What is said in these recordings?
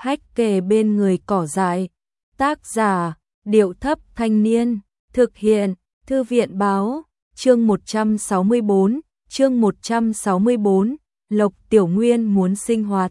Hách kề bên người cỏ dại. Tác giả, Điệu Thấp Thanh Niên. Thực hiện, Thư viện Báo. Chương 164, Lộc Tiểu Nguyên muốn sinh hoạt.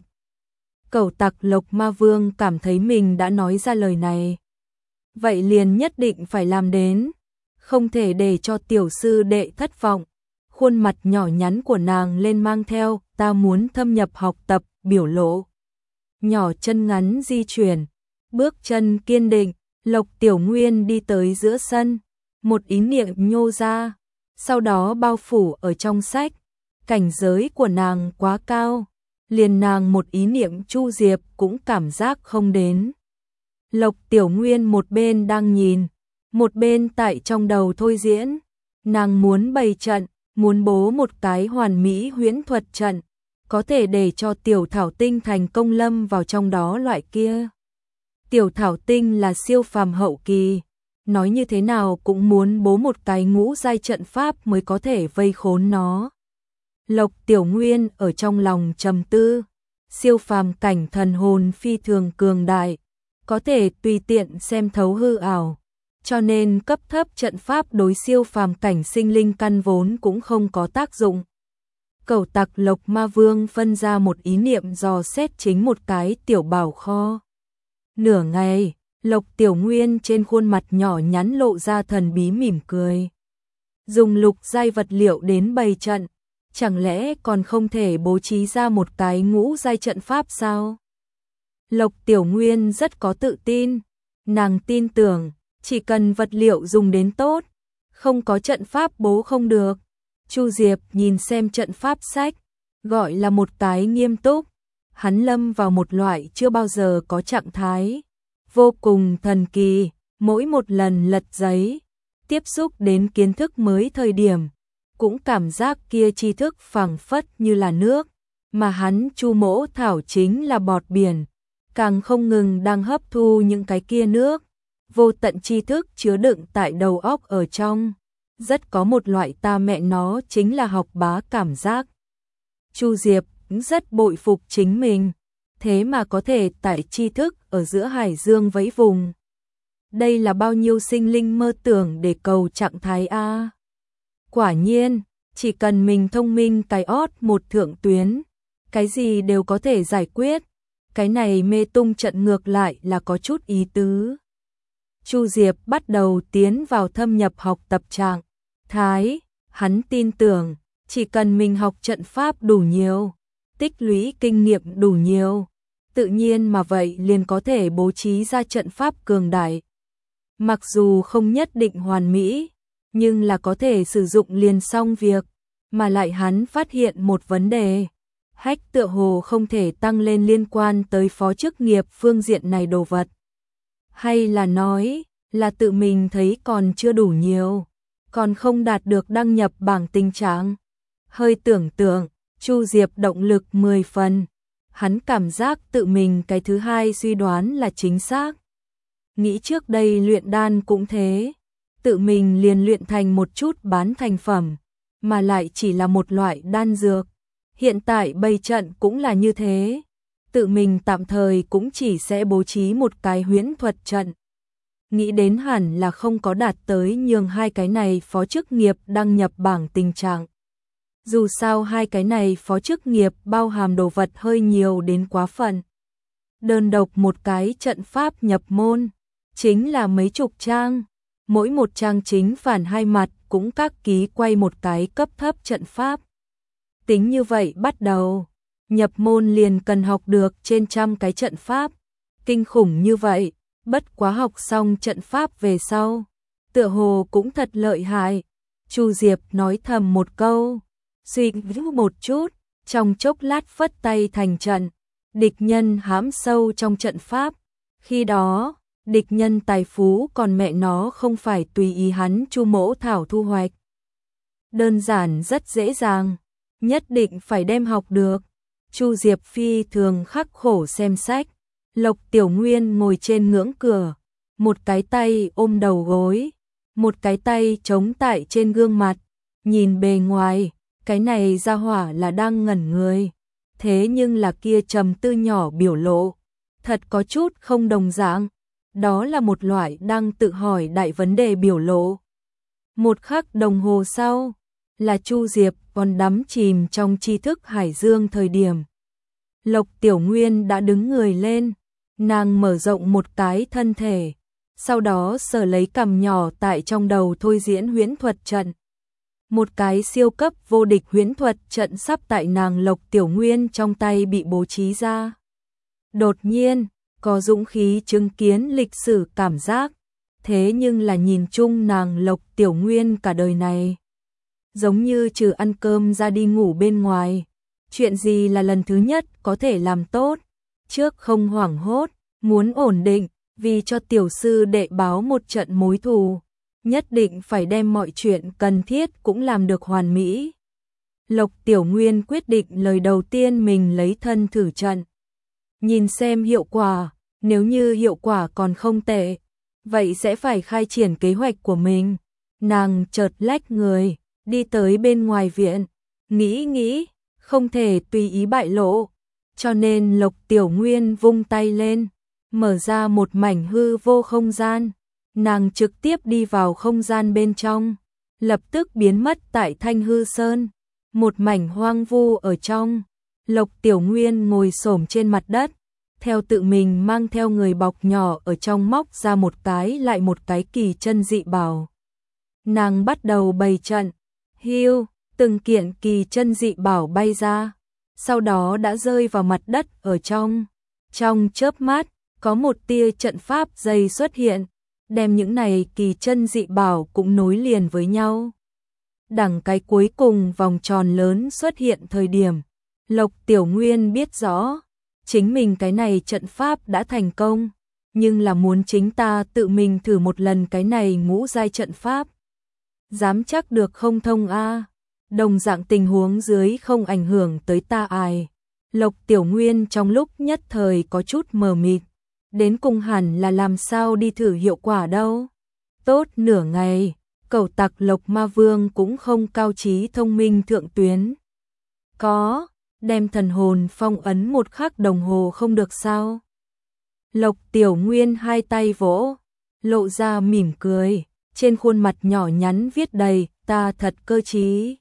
Cẩu tặc Lộc Ma Vương cảm thấy mình đã nói ra lời này. Vậy liền nhất định phải làm đến. Không thể để cho tiểu sư đệ thất vọng. Khuôn mặt nhỏ nhắn của nàng lên mang theo, ta muốn thâm nhập học tập, biểu lộ. Nhỏ chân ngắn di chuyển, bước chân kiên định, Lộc Tiểu Nguyên đi tới giữa sân. Một ý niệm nhô ra, sau đó bao phủ ở trong sách. Cảnh giới của nàng quá cao, liền nàng một ý niệm Chu Diệp cũng cảm giác không đến. Lộc Tiểu Nguyên một bên đang nhìn, một bên tại trong đầu thôi diễn. Nàng muốn bày trận, muốn bố một cái hoàn mỹ huyễn thuật trận, có thể để cho Tiểu Thảo Tinh thành công lâm vào trong đó loại kia. Tiểu Thảo Tinh là siêu phàm hậu kỳ, nói như thế nào cũng muốn bố một cái ngũ giai trận pháp mới có thể vây khốn nó. Lộc Tiểu Nguyên ở trong lòng trầm tư, siêu phàm cảnh thần hồn phi thường cường đại, có thể tùy tiện xem thấu hư ảo, cho nên cấp thấp trận pháp đối siêu phàm cảnh sinh linh căn vốn cũng không có tác dụng. Cẩu tặc Lộc Ma Vương phân ra một ý niệm dò xét chính một cái tiểu bảo kho. Nửa ngày, Lộc Tiểu Nguyên trên khuôn mặt nhỏ nhắn lộ ra thần bí mỉm cười. Dùng lục giai vật liệu đến bày trận, chẳng lẽ còn không thể bố trí ra một cái ngũ giai trận pháp sao? Lộc Tiểu Nguyên rất có tự tin, nàng tin tưởng, chỉ cần vật liệu dùng đến tốt, không có trận pháp bố không được. Chu Diệp nhìn xem trận pháp sách, gọi là một cái nghiêm túc, hắn lâm vào một loại chưa bao giờ có trạng thái, vô cùng thần kỳ, mỗi một lần lật giấy, tiếp xúc đến kiến thức mới thời điểm, cũng cảm giác kia tri thức phảng phất như là nước, mà hắn Chu Mỗ Thảo chính là bọt biển, càng không ngừng đang hấp thu những cái kia nước, vô tận tri thức chứa đựng tại đầu óc ở trong, rất có một loại ta mẹ nó chính là học bá cảm giác. Chu Diệp rất bội phục chính mình, thế mà có thể tải tri thức ở giữa hải dương vẫy vùng. Đây là bao nhiêu sinh linh mơ tưởng để cầu trạng thái a. Quả nhiên, chỉ cần mình thông minh cái ót một thượng tuyến, cái gì đều có thể giải quyết. Cái này mê tung trận ngược lại là có chút ý tứ. Chu Diệp bắt đầu tiến vào thâm nhập học tập trạng thái, hắn tin tưởng, chỉ cần mình học trận pháp đủ nhiều, tích lũy kinh nghiệm đủ nhiều, tự nhiên mà vậy liền có thể bố trí ra trận pháp cường đại. Mặc dù không nhất định hoàn mỹ, nhưng là có thể sử dụng liền xong việc, mà lại hắn phát hiện một vấn đề. Hách tựa hồ không thể tăng lên liên quan tới phó chức nghiệp phương diện này đồ vật. Hay là nói, là tự mình thấy còn chưa đủ nhiều, còn không đạt được đăng nhập bảng tình trạng. Hơi tưởng tượng, Chu Diệp động lực 10 phần. Hắn cảm giác tự mình cái thứ hai suy đoán là chính xác. Nghĩ trước đây luyện đan cũng thế, tự mình liền luyện thành một chút bán thành phẩm, mà lại chỉ là một loại đan dược. Hiện tại bày trận cũng là như thế, tự mình tạm thời cũng chỉ sẽ bố trí một cái huyễn thuật trận. Nghĩ đến hẳn là không có đạt tới nhường hai cái này phó chức nghiệp đăng nhập bảng tình trạng. Dù sao hai cái này phó chức nghiệp bao hàm đồ vật hơi nhiều đến quá phận. Đơn độc một cái trận pháp nhập môn, chính là mấy chục trang, mỗi một trang chính phản hai mặt cũng các ký quay một cái cấp thấp trận pháp. Tính như vậy bắt đầu, nhập môn liền cần học được trên trăm cái trận pháp, kinh khủng như vậy, bất quá học xong trận pháp về sau, tựa hồ cũng thật lợi hại. Chu Diệp nói thầm một câu, suy nghĩ một chút, trong chốc lát phất tay thành trận, địch nhân hãm sâu trong trận pháp. Khi đó, địch nhân tài phú còn mẹ nó không phải tùy ý hắn Chu Mỗ Thảo thu hoạch. Đơn giản rất dễ dàng, nhất định phải đem học được. Chu Diệp phi thường khắc khổ xem sách. Lộc Tiểu Nguyên ngồi trên ngưỡng cửa, một cái tay ôm đầu gối, một cái tay chống tại trên gương mặt, nhìn bề ngoài, cái này ra hỏa là đang ngẩn người, thế nhưng là kia trầm tư nhỏ biểu lộ, thật có chút không đồng dạng. Đó là một loại đang tự hỏi đại vấn đề biểu lộ. Một khắc đồng hồ sau, là Chu Diệp còn đắm chìm trong tri thức hải dương thời điểm. Lộc Tiểu Nguyên đã đứng người lên, nàng mở rộng một cái thân thể, sau đó sờ lấy cằm nhỏ tại trong đầu thôi diễn huyễn thuật trận. Một cái siêu cấp vô địch huyễn thuật trận sắp tại nàng Lộc Tiểu Nguyên trong tay bị bố trí ra. Đột nhiên, có dũng khí chứng kiến lịch sử cảm giác, thế nhưng là nhìn chung nàng Lộc Tiểu Nguyên cả đời này. Giống như trừ ăn cơm ra đi ngủ bên ngoài, chuyện gì là lần thứ nhất có thể làm tốt, trước không hoảng hốt, muốn ổn định, vì cho tiểu sư đệ báo một trận mối thù, nhất định phải đem mọi chuyện cần thiết cũng làm được hoàn mỹ. Lộc Tiểu Nguyên quyết định lời đầu tiên mình lấy thân thử trận. Nhìn xem hiệu quả, nếu như hiệu quả còn không tệ, vậy sẽ phải khai triển kế hoạch của mình. Nàng chợt lách người, đi tới bên ngoài viện, nghĩ, không thể tùy ý bại lộ, cho nên Lộc Tiểu Nguyên vung tay lên, mở ra một mảnh hư vô không gian, nàng trực tiếp đi vào không gian bên trong, lập tức biến mất tại Thanh Hư Sơn, một mảnh hoang vu ở trong. Lộc Tiểu Nguyên ngồi xổm trên mặt đất, theo tự mình mang theo người bọc nhỏ ở trong móc ra một cái lại một cái kỳ chân dị bảo. Nàng bắt đầu bày trận, hiu, từng kiện kỳ chân dị bảo bay ra, sau đó đã rơi vào mặt đất ở trong. Trong chớp mắt, có một tia trận pháp dày xuất hiện, đem những này kỳ chân dị bảo cũng nối liền với nhau. Đằng cái cuối cùng vòng tròn lớn xuất hiện thời điểm, Lộc Tiểu Nguyên biết rõ, chính mình cái này trận pháp đã thành công, nhưng là muốn chính ta tự mình thử một lần cái này ngũ giai trận pháp. Dám chắc được không thông a? Đồng dạng tình huống dưới không ảnh hưởng tới ta ai. Lộc Tiểu Nguyên trong lúc nhất thời có chút mờ mịt, đến cùng hẳn là làm sao đi thử hiệu quả đâu. Tốt nửa ngày, cẩu tặc Lộc Ma Vương cũng không cao trí thông minh thượng tuyến. Có, đem thần hồn phong ấn một khắc đồng hồ không được sao? Lộc Tiểu Nguyên hai tay vỗ, lộ ra mỉm cười, trên khuôn mặt nhỏ nhắn viết đầy, ta thật cơ trí.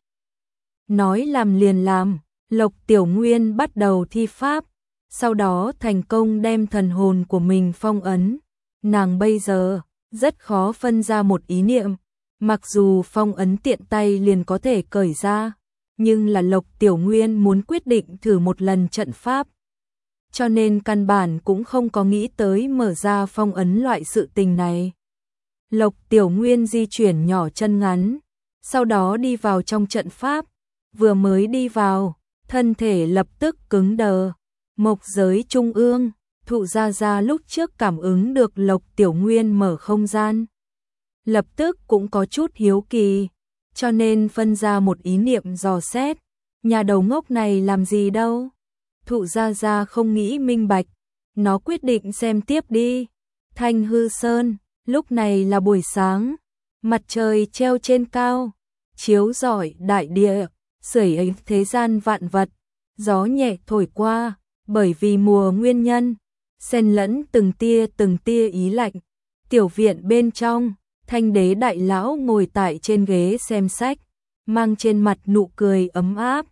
Nói làm liền làm, Lộc Tiểu Nguyên bắt đầu thi pháp, sau đó thành công đem thần hồn của mình phong ấn. Nàng bây giờ rất khó phân ra một ý niệm, mặc dù phong ấn tiện tay liền có thể cởi ra, nhưng là Lộc Tiểu Nguyên muốn quyết định thử một lần trận pháp, cho nên căn bản cũng không có nghĩ tới mở ra phong ấn loại sự tình này. Lộc Tiểu Nguyên di chuyển nhỏ chân ngắn, sau đó đi vào trong trận pháp, vừa mới đi vào, thân thể lập tức cứng đờ. Mộc giới trung ương, Thụ Gia Gia lúc trước cảm ứng được Lộc Tiểu Nguyên mở không gian, lập tức cũng có chút hiếu kỳ, cho nên phân ra một ý niệm dò xét, nhà đầu ngốc này làm gì đâu. Thụ Gia Gia không nghĩ minh bạch, nó quyết định xem tiếp đi. Thanh Hư Sơn, lúc này là buổi sáng, mặt trời treo trên cao, chiếu rọi đại địa, sưởi ấm thế gian vạn vật, gió nhẹ thổi qua, bởi vì mùa nguyên nhân, xen lẫn từng tia ý lạnh. Tiểu viện bên trong, Thanh Đế đại lão ngồi tại trên ghế xem sách, mang trên mặt nụ cười ấm áp.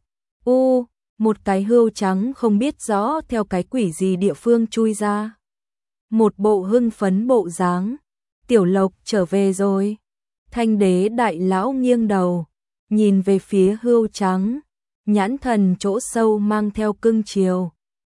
Một cái hươu trắng không biết rõ theo cái quỷ gì địa phương chui ra. Một bộ hưng phấn bộ dáng, Tiểu Lộc trở về rồi. Thanh Đế đại lão nghiêng đầu, nhìn về phía hươu trắng, nhãn thần chỗ sâu mang theo cưng chiều.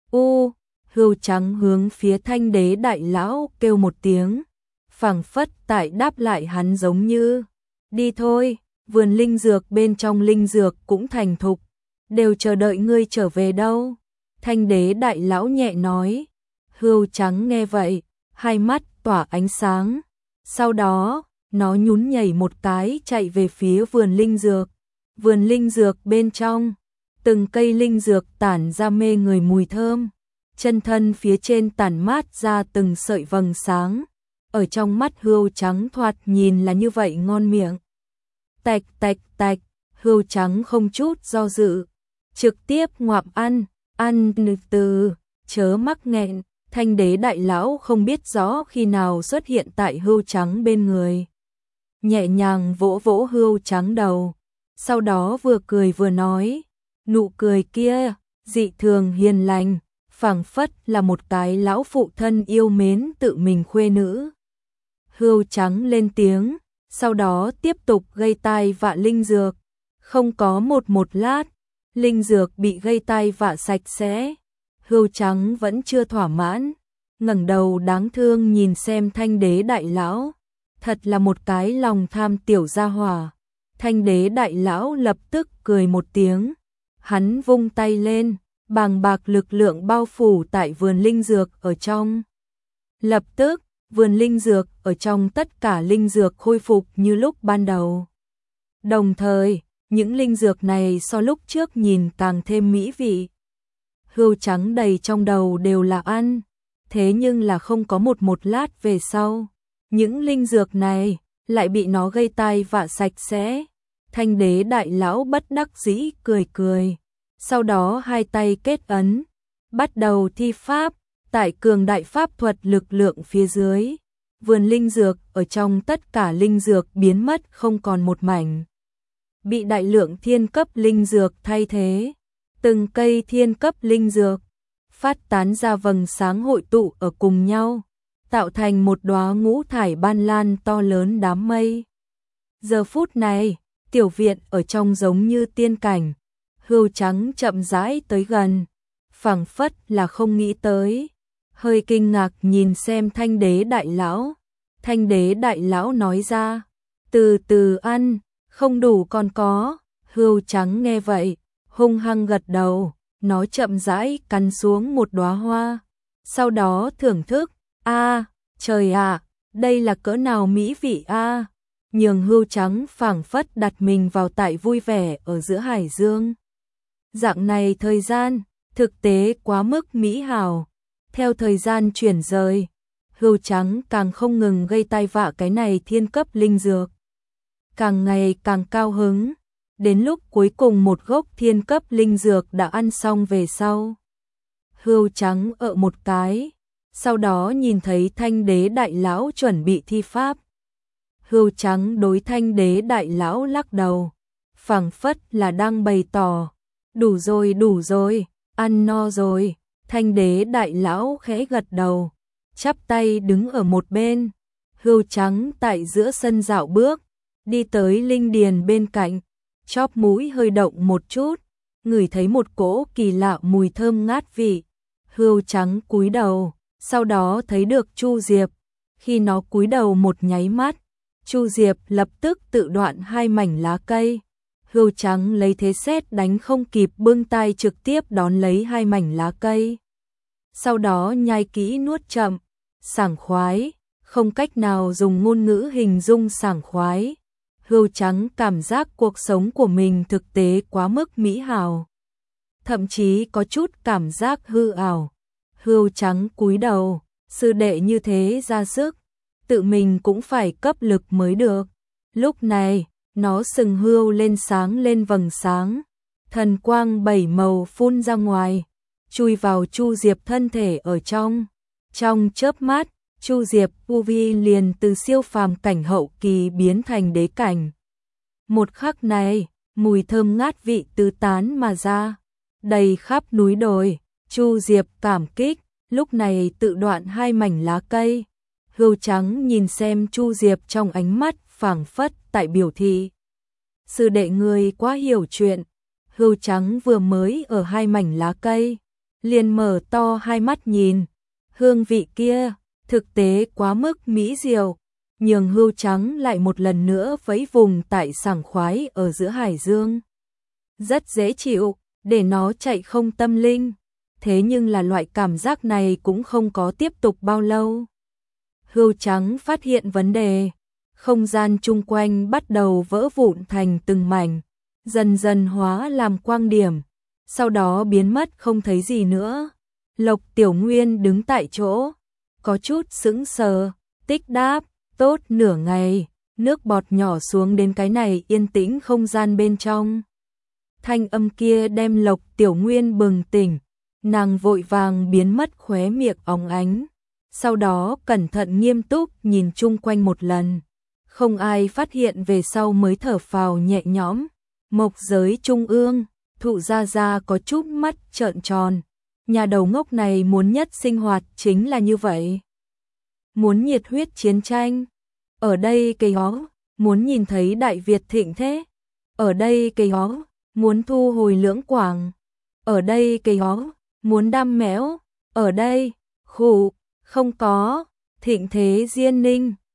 Hươu trắng hướng phía Thanh Đế đại lão kêu một tiếng, phảng phất tại đáp lại hắn giống như, đi thôi, vườn linh dược bên trong linh dược cũng thành thục, đều chờ đợi ngươi trở về đâu. Thanh Đế đại lão nhẹ nói. Hươu trắng nghe vậy, hai mắt tỏa ánh sáng, sau đó, nó nhún nhảy một cái chạy về phía vườn linh dược. Vườn linh dược bên trong, từng cây linh dược tản ra mê người mùi thơm, chân thân phía trên tản mát ra từng sợi vầng sáng, ở trong mắt hươu trắng thoạt nhìn là như vậy ngon miệng. Tạch tạch tạch, hươu trắng không chút do dự, trực tiếp ngoạm ăn từ, chớ mắc nghẹn. Thanh đế đại lão không biết rõ khi nào xuất hiện tại Hưu Trắng bên người. Nhẹ nhàng vỗ vỗ Hưu Trắng đầu, sau đó vừa cười vừa nói, nụ cười kia, dị thường hiền lành, phảng phất là một cái lão phụ thân yêu mến tự mình khuê nữ. Hưu Trắng lên tiếng, sau đó tiếp tục gây tai vạ linh dược. Không có một lát, linh dược bị gây tai vạ sạch sẽ. Hưu Trắng vẫn chưa thỏa mãn, ngẩng đầu đáng thương nhìn xem Thanh đế đại lão. Thật là một cái lòng tham tiểu gia hỏa. Thanh đế đại lão lập tức cười một tiếng. Hắn vung tay lên, bàng bạc lực lượng bao phủ tại vườn linh dược ở trong. Lập tức, vườn linh dược ở trong tất cả linh dược khôi phục như lúc ban đầu. Đồng thời, những linh dược này so lúc trước nhìn càng thêm mỹ vị. Hưu Trắng đầy trong đầu đều là ăn, thế nhưng là không có một lát về sau. Những linh dược này lại bị nó gây tai vạ sạch sẽ. Thanh đế đại lão bất đắc dĩ cười cười. Sau đó hai tay kết ấn, bắt đầu thi pháp, tại cường đại pháp thuật lực lượng phía dưới. Vườn linh dược ở trong tất cả linh dược biến mất không còn một mảnh. Bị đại lượng thiên cấp linh dược thay thế. Từng cây thiên cấp linh dược phát tán ra vầng sáng hội tụ ở cùng nhau, tạo thành một đóa ngũ thải ban lan to lớn đám mây. Giờ phút này, tiểu viện ở trong giống như tiên cảnh. Hưu Trắng chậm rãi tới gần, phảng phất là không nghĩ tới, hơi kinh ngạc nhìn xem Thanh đế đại lão. Thanh đế đại lão nói ra, từ từ ăn, không đủ còn có. Hưu Trắng nghe vậy, hung hăng gật đầu, nó chậm rãi cắn xuống một đóa hoa, sau đó thưởng thức, trời ạ, đây là cỡ nào mỹ vị a. Nhường Hưu Trắng phảng phất đặt mình vào tại vui vẻ ở giữa hải dương. Dạng này thời gian, thực tế quá mức mỹ hào. Theo thời gian chuyển rời, Hưu Trắng càng không ngừng gây tai vạ cái này thiên cấp linh dược. Càng ngày càng cao hứng, đến lúc cuối cùng một gốc thiên cấp linh dược đã ăn xong về sau. Hưu Trắng ợ một cái, sau đó nhìn thấy Thanh đế đại lão chuẩn bị thi pháp. Hưu Trắng đối Thanh đế đại lão lắc đầu, phảng phất là đang bày tỏ, đủ rồi, ăn no rồi. Thanh đế đại lão khẽ gật đầu, chắp tay đứng ở một bên. Hưu Trắng tại giữa sân dạo bước, đi tới linh điền bên cạnh, chóp mũi hơi động một chút, ngửi thấy một cỗ kỳ lạ mùi thơm ngát vị. Hưu Trắng cúi đầu, sau đó thấy được Chu Diệp. Khi nó cúi đầu một nháy mắt, Chu Diệp lập tức tự đoạn hai mảnh lá cây. Hưu Trắng lấy thế sét đánh không kịp bưng tay trực tiếp đón lấy hai mảnh lá cây. Sau đó nhai kỹ nuốt chậm, sảng khoái, không cách nào dùng ngôn ngữ hình dung sảng khoái. Hưu Trắng cảm giác cuộc sống của mình thực tế quá mức mỹ hào, thậm chí có chút cảm giác hư ảo. Hưu Trắng cúi đầu, sư đệ như thế ra sức, tự mình cũng phải cấp lực mới được. Lúc này, nó sừng hươu lên sáng lên vầng sáng, thần quang bảy màu phun ra ngoài, chui vào Chu Diệp thân thể ở trong. Trong chớp mắt, Chu Diệp Uvi liền từ siêu phàm cảnh hậu kỳ biến thành đế cảnh. Một khắc này, mùi thơm ngát vị tứ tán mà ra, đầy khắp núi đồi. Chu Diệp cảm kích, lúc này tự đoạn hai mảnh lá cây. Hưu Trắng nhìn xem Chu Diệp trong ánh mắt phảng phất tại biểu thị, sư đệ ngươi quá hiểu chuyện. Hưu Trắng vừa mới ở hai mảnh lá cây, liền mở to hai mắt nhìn. Hương vị kia, thực tế quá mức mỹ diệu, nhường Hưu Trắng lại một lần nữa vẫy vùng tại sảng khoái ở giữa hải dương. Rất dễ chịu, để nó chạy không tâm linh. Thế nhưng là loại cảm giác này cũng không có tiếp tục bao lâu. Hưu Trắng phát hiện vấn đề, không gian chung quanh bắt đầu vỡ vụn thành từng mảnh, dần dần hóa làm quang điểm, sau đó biến mất không thấy gì nữa. Lộc Tiểu Nguyên đứng tại chỗ, có chút sững sờ, tích đáp, tốt nửa ngày, nước bọt nhỏ xuống đến cái này yên tĩnh không gian bên trong. Thanh âm kia đem Lộc Tiểu Nguyên bừng tỉnh, Nàng vội vàng biến mất khóe miệng óng ánh, sau đó cẩn thận nghiêm túc nhìn chung quanh một lần. Không ai phát hiện về sau mới thở phào nhẹ nhõm. Mộc giới trung ương, Thụ Gia Gia có chút mắt trợn tròn. Nhà đầu ngốc này muốn nhất sinh hoạt chính là như vậy. Muốn nhiệt huyết chiến tranh. Ở đây cây hó, muốn nhìn thấy Đại Việt thịnh thế. Ở đây cây hó, muốn thu hồi Lưỡng Quảng. Ở đây cây hó, muốn đam mẽo. Ở đây, khụ, không có, thịnh thế Diên Ninh.